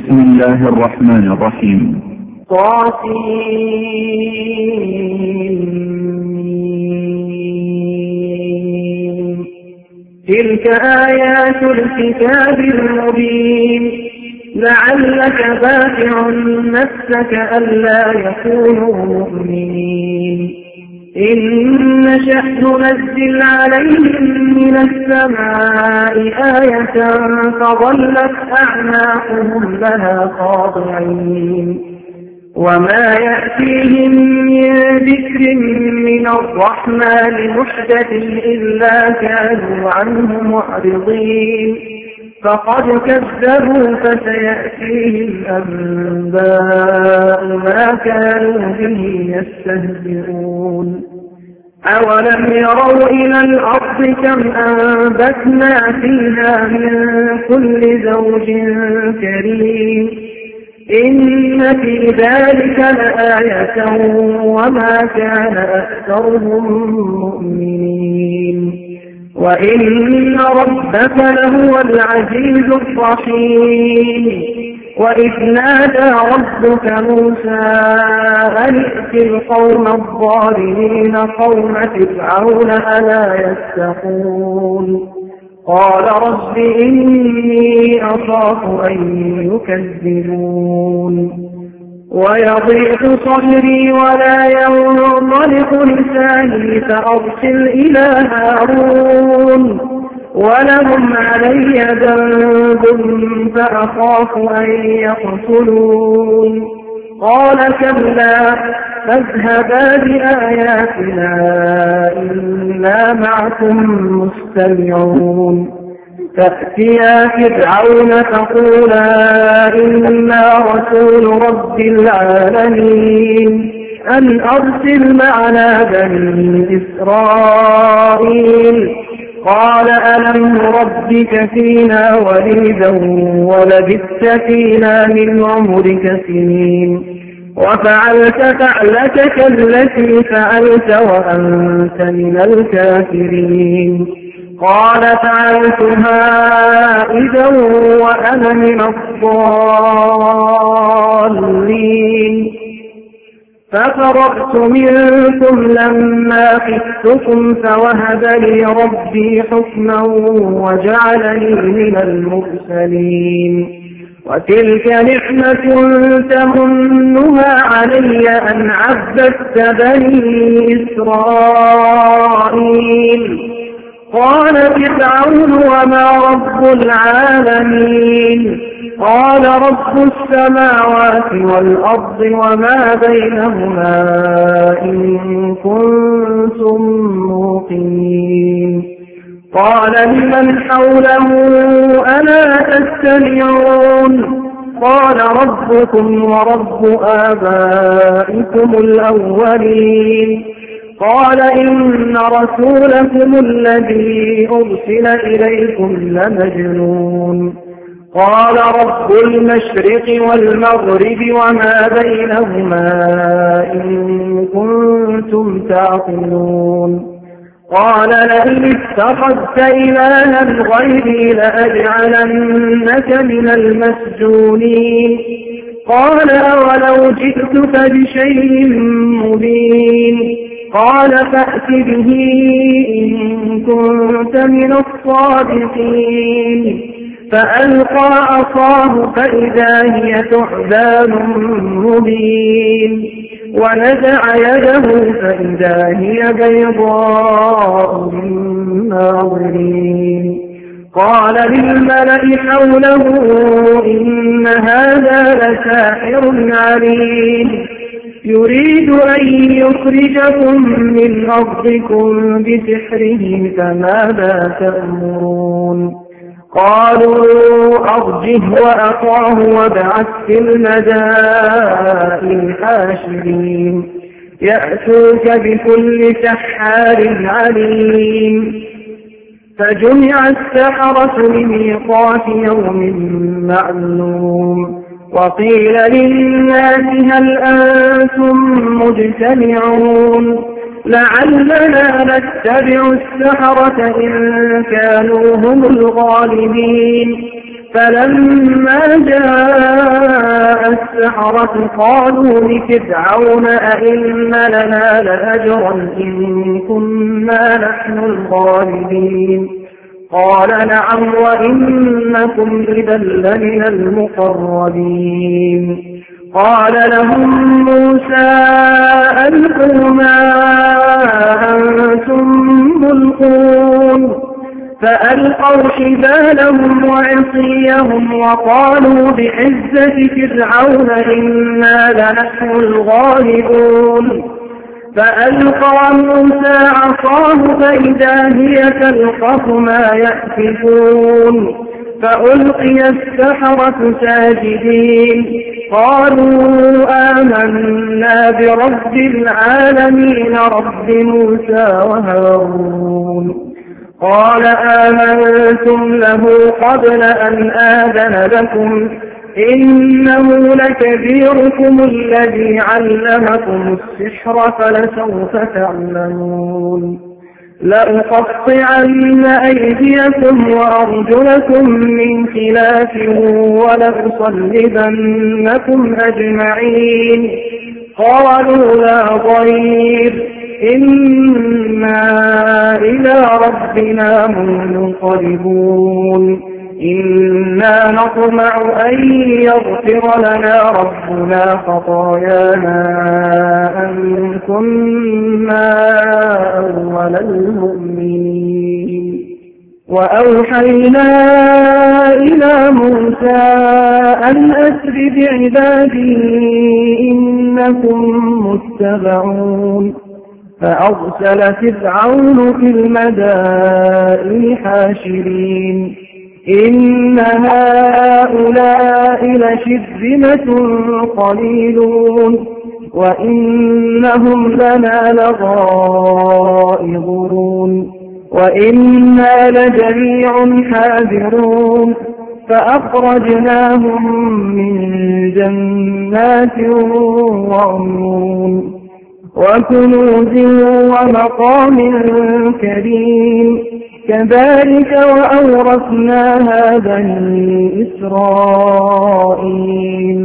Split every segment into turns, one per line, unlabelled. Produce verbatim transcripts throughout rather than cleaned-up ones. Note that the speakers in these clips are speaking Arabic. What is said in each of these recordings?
بسم الله الرحمن الرحيم.
طاسين. تلك آيات الكتاب المبين. لعلك باخع نفسك ألا يكونوا مؤمنين. إن نشأ ننزل عليهم من السماء آية فظلت أعناقهم لها خاضعين. وما يأتيهم من ذكر من الرحمن محدث إلا كانوا عنه معرضين. فقد كذبوا فسيأتيهم أنباء ما كانوا به يستهزئون. أولم يروا إلى الأرض كم أنبتنا فيها من كل زوج كريم. إن في ذلك لآية وما كان أكثرهم مؤمنين. وإن ربك لهو العزيز الرحيم. وإذ نادى ربك موسى أن ائت القوم الظالمين قوم فرعون ألا يتقون. قال رب إني أخاف أن يكذبون. ويضيق صدري ولا ينطلق لساني فأرسل إلى هارون ولهم علي ذنب فأخاف أن يقتلون. قال كلا فاذهبا بآياتنا إنا معكم مستمعون. فأتيا فرعون فقولا إنا رسول رب العالمين أن أرسل معنا بني إسرائيل. قال ألم نربك فينا وليدا ولبثت فينا من عمرك سنين وفعلت فعلتك التي فعلت وأنت من الكافرين. قال فعلتها إذا وأنا من الضالين. ففررت منكم لما خفتكم فوهب لي ربي حكما وجعلني من المرسلين. وتلك نعمة تمنها علي أن عبدت بني إسرائيل. قال فرعون وما رب العالمين. قال رب السماوات والأرض وما بينهما إن كنتم موقنين. قال لمن حوله ألا تستمعون. قال ربكم ورب آبائكم الأولين. قال إن رسولكم الذي أرسل إليكم لمجنون. قال رب المشرق والمغرب وما بينهما إن كنتم تعقلون. قال لئن اتخذت إلها غيري لأجعلنك من المسجونين. قال أولو جئتك بشيء مبين. قال فأت به إن كنت من الصادقين. فألقى عصاه فإذا هي ثعبان مبين. ونزع يده فإذا هي بيضاء للناظرين. قال للملأ حوله إن هذا لساحر عليم يريد أن يخرجكم من أرضكم بسحره فماذا تأمرون. قالوا أرجه وأخاه وابعث في المدائن حاشرين يأتوك بكل سحار عليم. فجمع السحرة لميقات يوم معلوم. وقيل للناس هل أنتم مجتمعون لعلنا نتبع السحرة إن كانوا هم الغالبين. فلما جاء السحرة قالوا لفرعون أئن لنا لأجرا إن كنا نحن الغالبين قال نعم وإنكم إذا لمن المقربين قال لهم موسى ألقوا ما أنتم ملقون فألقوا حبالهم وعصيهم وقالوا بعزة فرعون إنا لنحن الغالبون فألقى موسى عصاه فإذا هي تلقف ما يأفكون فألقي السحرة ساجدين قالوا آمنا برب العالمين رب موسى وهارون قال آمنتم له قبل أن آذن لكم إنه لكبيركم الذي علمكم السحر فلسوف تعلمون لأقطعن أيديكم وأرجلكم من خلاف ولأصلبنكم أجمعين قالوا لا ضير إنا إلى ربنا منقلبون إنا نطمع أن يغفر لنا ربنا خطايانا أن كنا أول المؤمنين وأوحينا إلى موسى أن أسر بعبادي إنكم متبعون فأرسل فرعون في المدائن حاشرين إن هؤلاء لشرذمة قليلون وإنهم لنا لغائظون وإنا لجميع حاذرون فأخرجناهم من جنات وعيون وكنوز ومقام كريم كذلك وأورثناها بني إسرائيل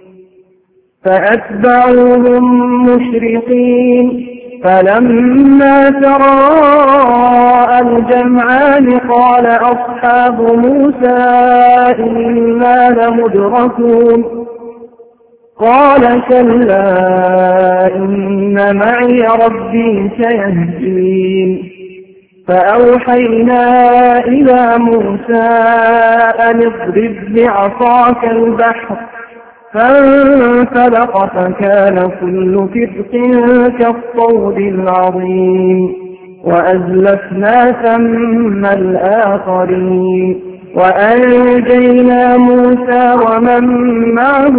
فأتبعوهم مشرقين فلما تراءى الجمعان قال أصحاب موسى إنا لمدركون قال كلا إن معي ربي سيهدين فأوحينا إلى موسى أن اضرب بعصاك البحر فانفلق فكان كل فرق كالطود العظيم وأزلفنا ثم الآخرين وأنجينا موسى ومن معه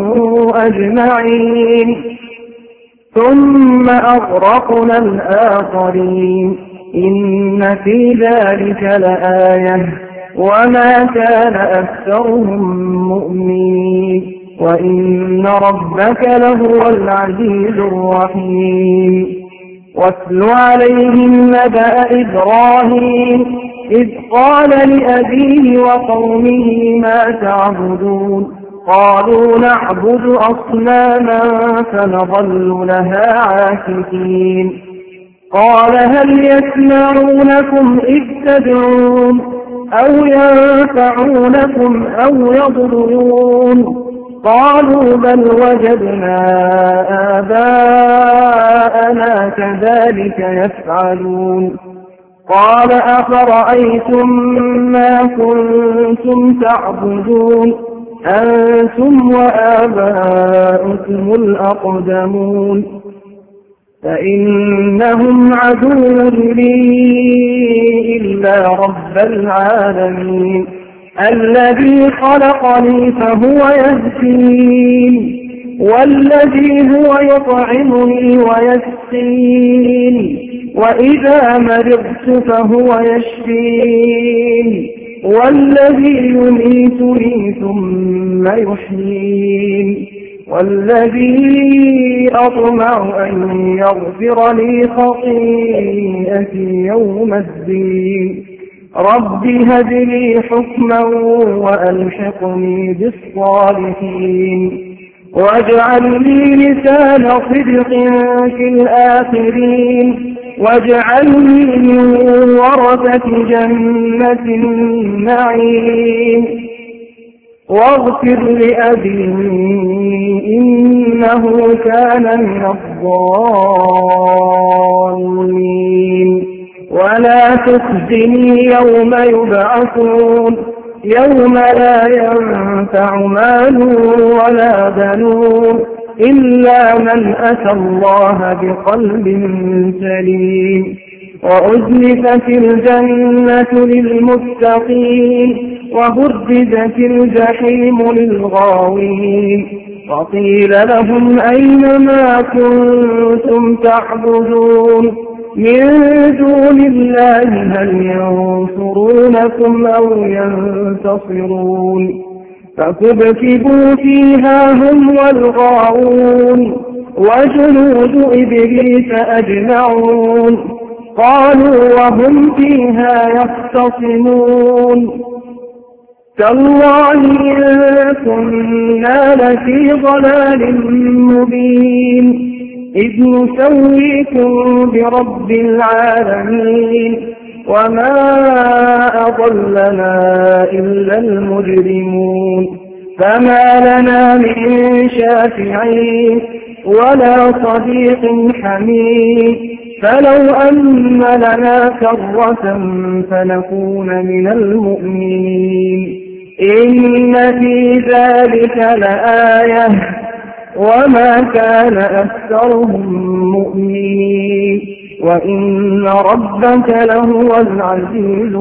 أجمعين ثم أغرقنا الآخرين إن في ذلك لآية وما كان أكثرهم مؤمنين وإن ربك لهو العزيز الرحيم واتل عليهم نبأ إبراهيم إذ قال لأبيه وقومه ما تعبدون قالوا نعبد أصناما فنظل لها عاكفين قال هل يسمعونكم إذ تدعون أو ينفعونكم أو يضرون قالوا بل وجدنا آباءنا كذلك يفعلون قال أفرأيتم ما كنتم تعبدون أنتم وآباؤكم الأقدمون فإنهم عدو لي إلا رب العالمين الذي خلقني فهو يهدين والذي هو يطعمني ويسقين وإذا مرضت فهو يشفين والذي يميتني ثم يحيين والذي أطمع أن يغفر لي خطيئتي يوم الدين رب هب لي حكما وألحقني بالصالحين واجعل لي لسان صدق في الآخرين واجعلني من ورثة جنة النعيم واغفر لأبي إنه كان من الضالين ولا تخزني يوم يبعثون يوم لا ينفع مال ولا بنون إلا من أتى الله بقلب سليم وأزلفت الجنة للمتقين وبرزت الجحيم للغاوين وقيل لهم أين ما كنتم تعبدون من دون الله هل ينصرونكم أو ينتصرون فكبكبوا فيها هم والغاوون وجنود إبليس أجمعون قالوا وهم فيها يختصمون تالله إن كنا لفي ضلال مبين إذ نسويكم برب العالمين وما أضلنا إلا المجرمون فما لنا من شافعين ولا صديق حميم فلو أن لنا كرة فنكون من المؤمنين إن في ذلك لآية وما كان أكثرهم مؤمنين وإن ربك لهو العزيز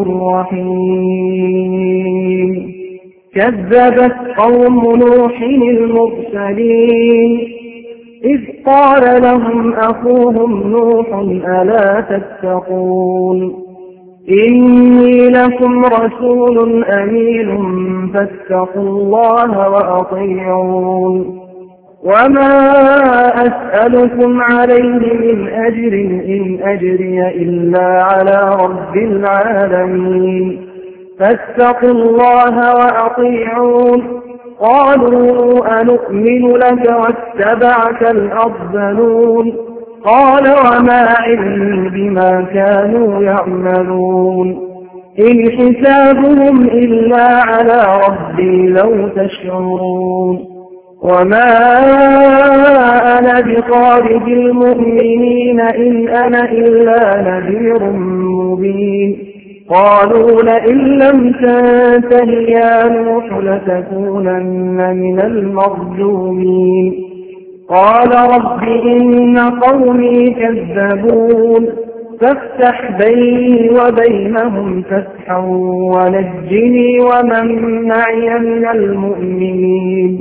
الرحيم كذبت قوم نوح المرسلين إذ قال لهم أخوهم نوح ألا تتقون إني لكم رسول أمين فاتقوا الله وأطيعون وما أسألكم عليه من أجر إن أجري إلا على رب العالمين فاتقوا الله وأطيعون قالوا أنؤمن لك واتبعك الأرذلون قال وما علمي بما كانوا يعملون إن حسابهم إلا على ربي لو تشعرون وما أنا بطارد المؤمنين إن أنا إلا نذير مبين قالوا لئن لم تنته يا نوح لتكونن من المرجومين قال رب إن قومي كذبون فافتح بيني وبينهم فتحا ونجني ومن معي من المؤمنين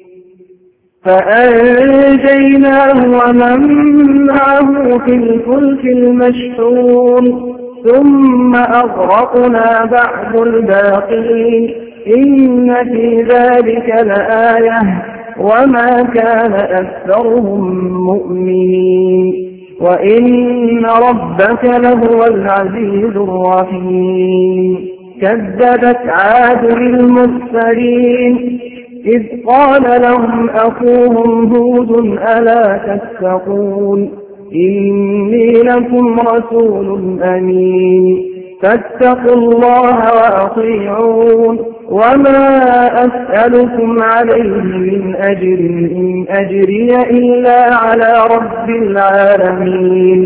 فأنجيناه ومن معه في الفلك المشحون ثم أغرقنا بعد الباقين إن في ذلك لآية وما كان أكثرهم مؤمنين وإن ربك لهو العزيز الرحيم كذبت عاد المرسلين إذ قال لهم أخوهم هود ألا تتقون إني لكم رسول أمين فاتقوا الله وأطيعون وما أسألكم عليه من أجر إن أجري إلا على رب العالمين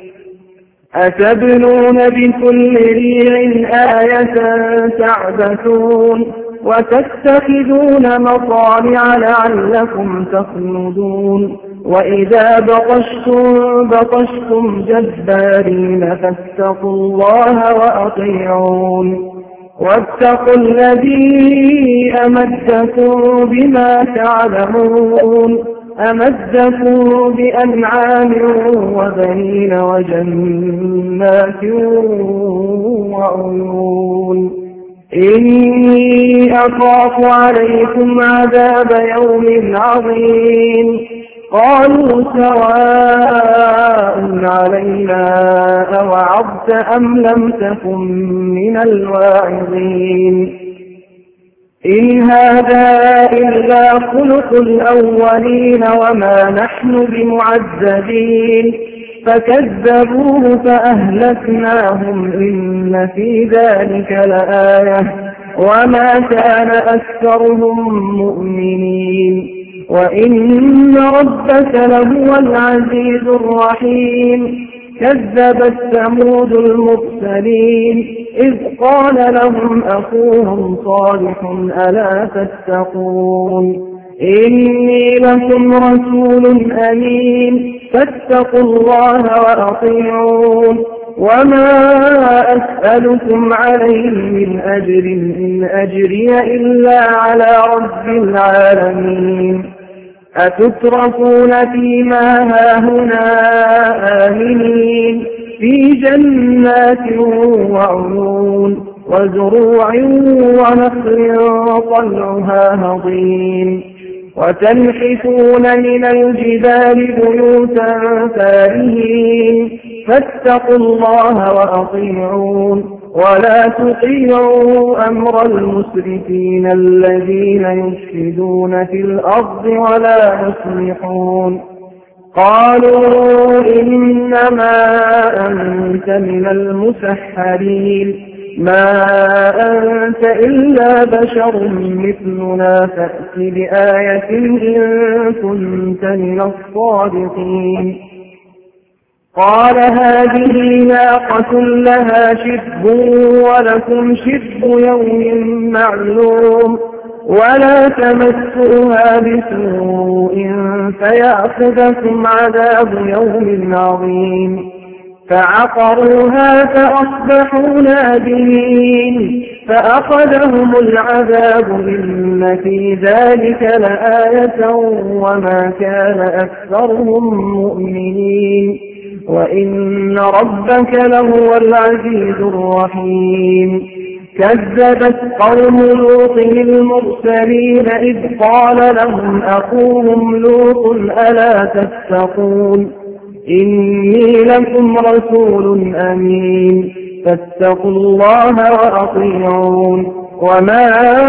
أتبنون بكل ريع آية تعبثون وتتخذون مصانع لعلكم تخلدون وإذا بطشتم بطشتم جبارين فاتقوا الله وأطيعون واتقوا الذي أمدكم بما تعلمون أمدكم بأنعام وبنين وجنات وعيون إني أخاف عليكم عذاب يوم عظيم قالوا سواء علينا أوعظت أم لم تكن من الواعظين إن هذا إلا خلق الأولين وما نحن بمعذبين فكذبوه فأهلكناهم إن في ذلك لآية وما كان أكثرهم مؤمنين وإن ربك لهو العزيز الرحيم كذبت ثمود المرسلين إذ قال لهم أخوهم صالح ألا تتقون إني لكم رسول أمين فاتقوا الله وأطيعون وما أسألكم عليه من أجر إن أجري إلا على رب العالمين أتتركون فيما هاهنا آمنين في جنات وعيون وزروع ونخل طلعها هضيم وتنحتون من الجبال بيوتا فارهين فاتقوا الله وأطيعون ولا تطيعوا أمر المسرفين الذين يفسدون في الأرض ولا يصلحون قالوا إنما أنت من المسحرين ما أنت إلا بشر مثلنا فأت بآية إن كنت من الصادقين قال هذه ناقة لها شرب ولكم شرب يوم معلوم ولا تمسوها بسوء فيأخذكم عذاب يوم عظيم فعقروها فأصبحوا نادمين فأخذهم العذاب إن في ذلك لآية وما كان أكثرهم مؤمنين وإن ربك لهو العزيز الرحيم كذبت قوم لوط المرسلين إذ قال لهم أخوهم لوط ألا تتقون إني لكم رسول أمين فاتقوا الله وأطيعون وما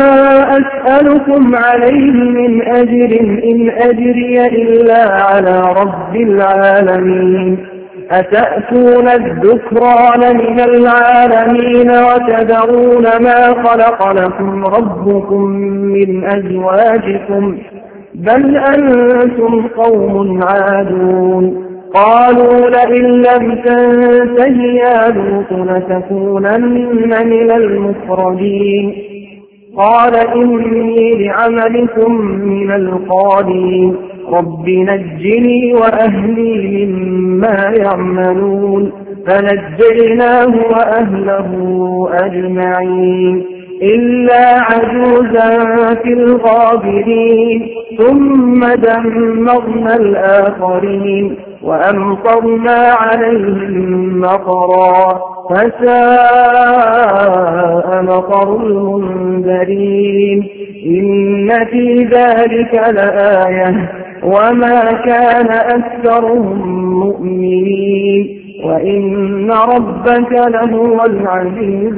أسألكم عليه من أجر إن أجري إلا على رب العالمين أتأتون الذكران من العالمين وتذرون ما خلق لكم ربكم من أزواجكم بل أنتم قوم عادون قالوا لئن لم تنته يا لوط لتكونن من المخرجين قال إني لعملكم من القالين رب نجني وأهلي مما يعملون فنجيناه وأهله أجمعين إلا عجوزا في الغابرين ثم دمرنا الآخرين وأمطرنا عليهم مطرا فساء مطر المنذرين إن في ذلك لآية وما كان أكثرهم مؤمنين وإن ربك لهو العزيز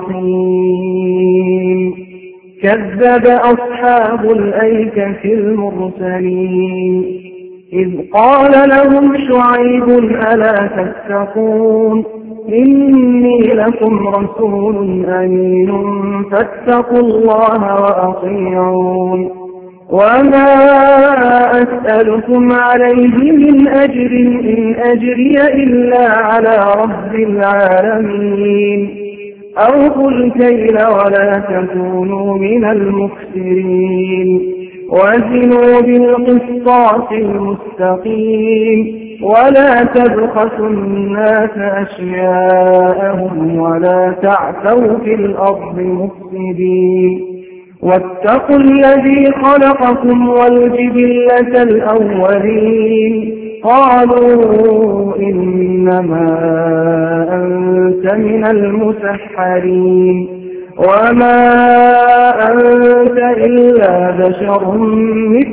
الرحيم كذب أصحاب الأيكة المرسلين إذ قال لهم شعيب ألا تتقون إني لكم رسول أمين فاتقوا الله وأطيعون وما أسألكم عليه من أجر إن أجري إلا على رب العالمين أوفوا الكيل ولا تكونوا من المخسرين وزنوا بالقسطاس المستقيم ولا تبخسوا الناس أشياءهم ولا تعثوا في الأرض مفسدين واتقوا الذي خلقكم والجبلة الأولين قالوا إنما أنت من المسحرين وما أنت إلا بشر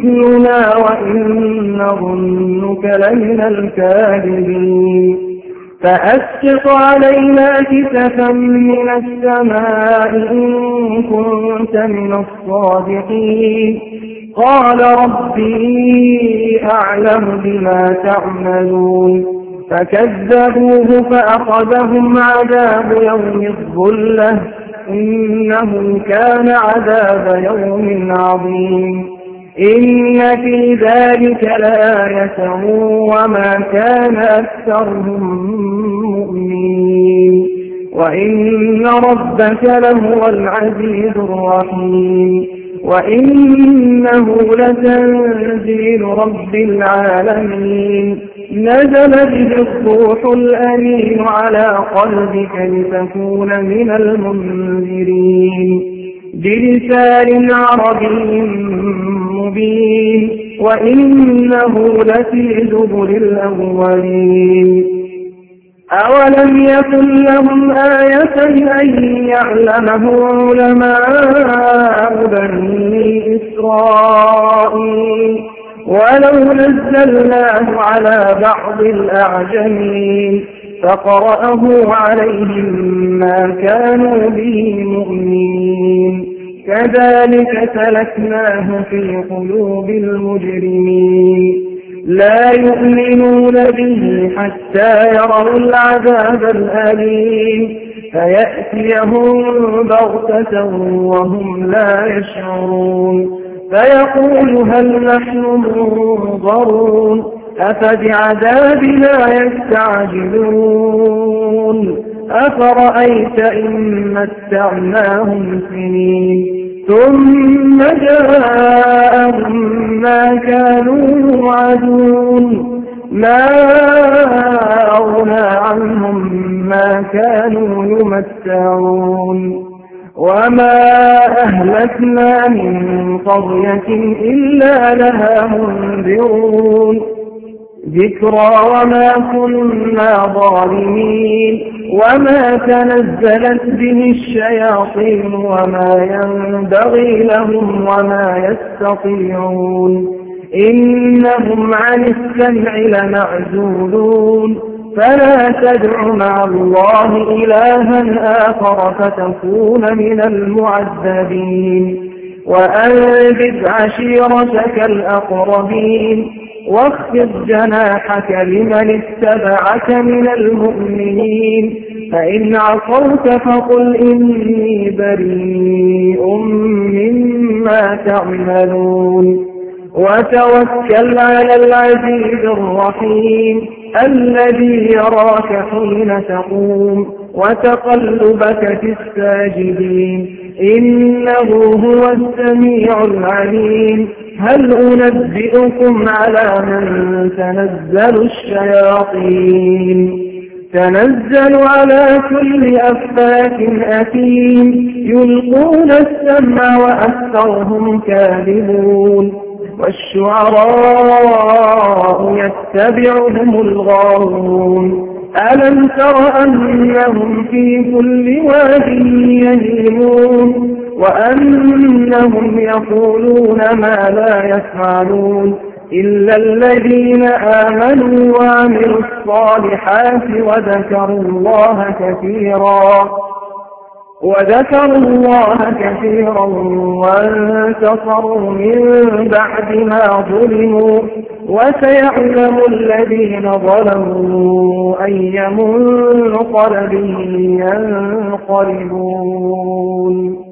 مثلنا وإن ظنك لمن الكاذبين فأسقط علينا كسفا من السماء إن كنت من الصادقين قال ربي أعلم بما تعملون فكذبوه فأخذهم عذاب يوم الظلة إنه كان عذاب يوم عظيم إن في ذلك لآية وما كان أكثرهم مؤمنين وإن ربك لهو العزيز الرحيم وإنه لتنزيل رب العالمين نزل به الروح الأمين على قلبك لتكون من المنذرين بلسان عربي مبين وإنه لفي زبر الأولين أولم يكن لهم آية أن يعلمه علماء بني إسرائيل ولو نزلناه على بعض الأعجمين فقرأه عليهم ما كانوا به مؤمنين كذلك سلكناه في قلوب المجرمين لا يؤمنون به حتى يروا العذاب الأليم فيأتيهم بغتة وهم لا يشعرون فيقول هل نحن منظرون أفبعذابنا يستعجلون أفرأيت إن متعناهم سنين ثم جاءهم ما كانوا يوعدون ما أغنى عنهم ما كانوا يمتعون وما أهلكنا من قرية إلا لها منذرون ذكرى وما كنا ظالمين وما تنزلت به الشياطين وما ينبغي لهم وما يستطيعون إنهم عن السمع لمعزولون فلا تدع مع الله إلها آخر فتكون من المعذبين وأنذر عشيرتك الأقربين واخفض جناحك لمن اتبعك من المؤمنين فإن عصوك فقل إني بريء مما تعملون وتوكل على العزيز الرحيم الذي يراك حين تقوم وتقلبك في الساجدين إنه هو السميع العليم هل أنبئكم على من تنزل الشياطين تنزل على كل أفاك أثيم يلقون السمع وأكثرهم كاذبون والشعراء يتبعهم الغاوون ألم تر أنهم في كل واد يهيمون وأنهم يقولون ما لا يفعلون إلا الذين آمنوا وعملوا الصالحات وذكروا الله كثيرا وذكروا الله كثيرا وانتصروا من بعد ما ظلموا وسيعلم الذين ظلموا أي منقلب ينقلبون.